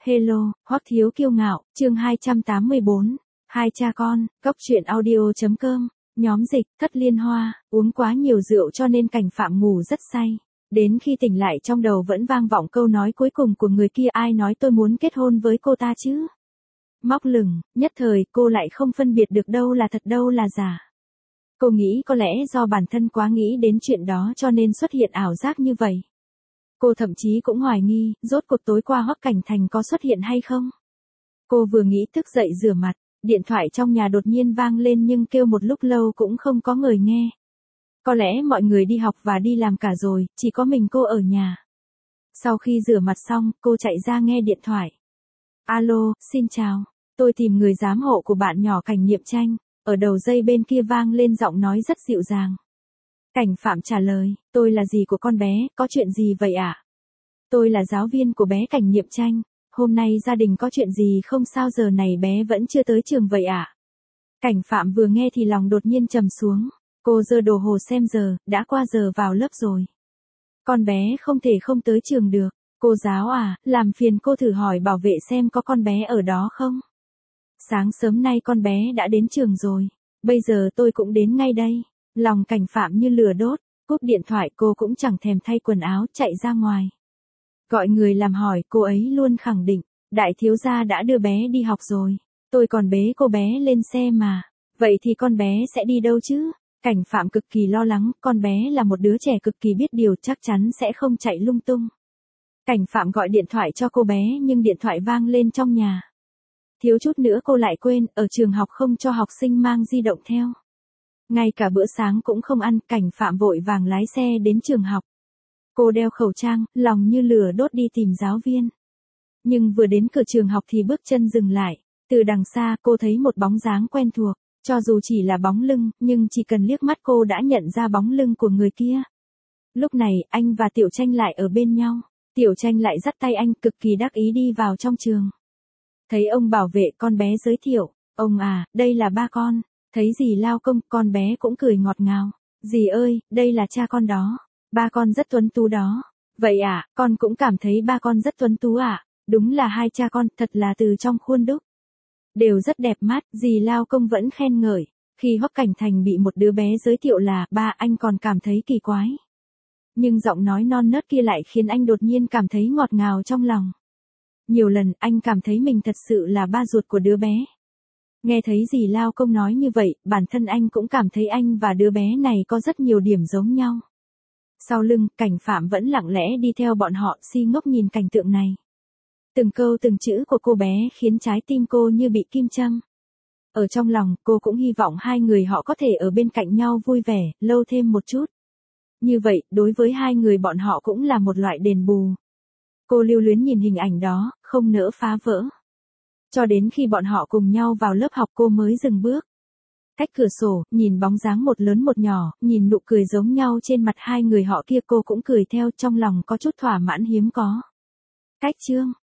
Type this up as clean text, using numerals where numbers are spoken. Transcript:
Hello, Hoắc Thiếu Kiêu Ngạo, chương 284. Hai cha con, cốc truyện audio.com, nhóm dịch, Thất Liên Hoa, uống quá nhiều rượu cho nên Cảnh Phạm ngủ rất say. Đến khi tỉnh lại trong đầu vẫn vang vọng câu nói cuối cùng của người kia, ai nói tôi muốn kết hôn với cô ta chứ? Móc lửng, nhất thời cô lại không phân biệt được đâu là thật đâu là giả. Cô nghĩ có lẽ do bản thân quá nghĩ đến chuyện đó cho nên xuất hiện ảo giác như vậy. Cô thậm chí cũng hoài nghi, rốt cuộc tối qua Hoắc Cảnh Thành có xuất hiện hay không? Cô vừa nghĩ thức dậy rửa mặt, điện thoại trong nhà đột nhiên vang lên nhưng kêu một lúc lâu cũng không có người nghe. Có lẽ mọi người đi học và đi làm cả rồi, chỉ có mình cô ở nhà. Sau khi rửa mặt xong, cô chạy ra nghe điện thoại. Alo, xin chào, tôi tìm người giám hộ của bạn nhỏ Cảnh Niệm Tranh. Ở đầu dây bên kia vang lên giọng nói rất dịu dàng. Cảnh Phạm trả lời, tôi là dì của con bé, có chuyện gì vậy ạ? Tôi là giáo viên của bé Cảnh Niệm Tranh, hôm nay gia đình có chuyện gì không, sao giờ này bé vẫn chưa tới trường vậy ạ? Cảnh Phạm vừa nghe thì lòng đột nhiên trầm xuống, cô giơ đồ hồ xem giờ, đã qua giờ vào lớp rồi. Con bé không thể không tới trường được, cô giáo à, làm phiền cô thử hỏi bảo vệ xem có con bé ở đó không? Sáng sớm nay con bé đã đến trường rồi, bây giờ tôi cũng đến ngay đây. Lòng Cảnh Phạm như lửa đốt, cúp điện thoại cô cũng chẳng thèm thay quần áo chạy ra ngoài. Gọi người làm hỏi, cô ấy luôn khẳng định, đại thiếu gia đã đưa bé đi học rồi, tôi còn bế cô bé lên xe mà, vậy thì con bé sẽ đi đâu chứ? Cảnh Phạm cực kỳ lo lắng, con bé là một đứa trẻ cực kỳ biết điều, chắc chắn sẽ không chạy lung tung. Cảnh Phạm gọi điện thoại cho cô bé nhưng điện thoại vang lên trong nhà. Thiếu chút nữa cô lại quên, ở trường học không cho học sinh mang di động theo. Ngay cả bữa sáng cũng không ăn, Cảnh Phạm vội vàng lái xe đến trường học. Cô đeo khẩu trang, lòng như lửa đốt đi tìm giáo viên. Nhưng vừa đến cửa trường học thì bước chân dừng lại. Từ đằng xa cô thấy một bóng dáng quen thuộc, cho dù chỉ là bóng lưng, nhưng chỉ cần liếc mắt cô đã nhận ra bóng lưng của người kia. Lúc này, anh và Tiểu Tranh lại ở bên nhau. Tiểu Tranh lại dắt tay anh cực kỳ đắc ý đi vào trong trường. Thấy ông bảo vệ con bé giới thiệu, ông à, đây là ba con. Thấy dì lao công, con bé cũng cười ngọt ngào. Dì ơi, đây là cha con đó. Ba con rất tuấn tú đó. Vậy à, con cũng cảm thấy ba con rất tuấn tú à. Đúng là hai cha con, thật là từ trong khuôn đúc. Đều rất đẹp mắt, dì lao công vẫn khen ngợi. Khi Hoắc Cảnh Thành bị một đứa bé giới thiệu là ba, anh còn cảm thấy kỳ quái. Nhưng giọng nói non nớt kia lại khiến anh đột nhiên cảm thấy ngọt ngào trong lòng. Nhiều lần anh cảm thấy mình thật sự là ba ruột của đứa bé. Nghe thấy dì lao công nói như vậy, bản thân anh cũng cảm thấy anh và đứa bé này có rất nhiều điểm giống nhau. Sau lưng, Cảnh Phạm vẫn lặng lẽ đi theo bọn họ, si ngốc nhìn cảnh tượng này. Từng câu từng chữ của cô bé khiến trái tim cô như bị kim châm. Ở trong lòng, cô cũng hy vọng hai người họ có thể ở bên cạnh nhau vui vẻ, lâu thêm một chút. Như vậy, đối với hai người bọn họ cũng là một loại đền bù. Cô lưu luyến nhìn hình ảnh đó, không nỡ phá vỡ. Cho đến khi bọn họ cùng nhau vào lớp học cô mới dừng bước. Cách cửa sổ, nhìn bóng dáng một lớn một nhỏ, nhìn nụ cười giống nhau trên mặt hai người họ kia cô cũng cười theo, trong lòng có chút thỏa mãn hiếm có. Cách chương.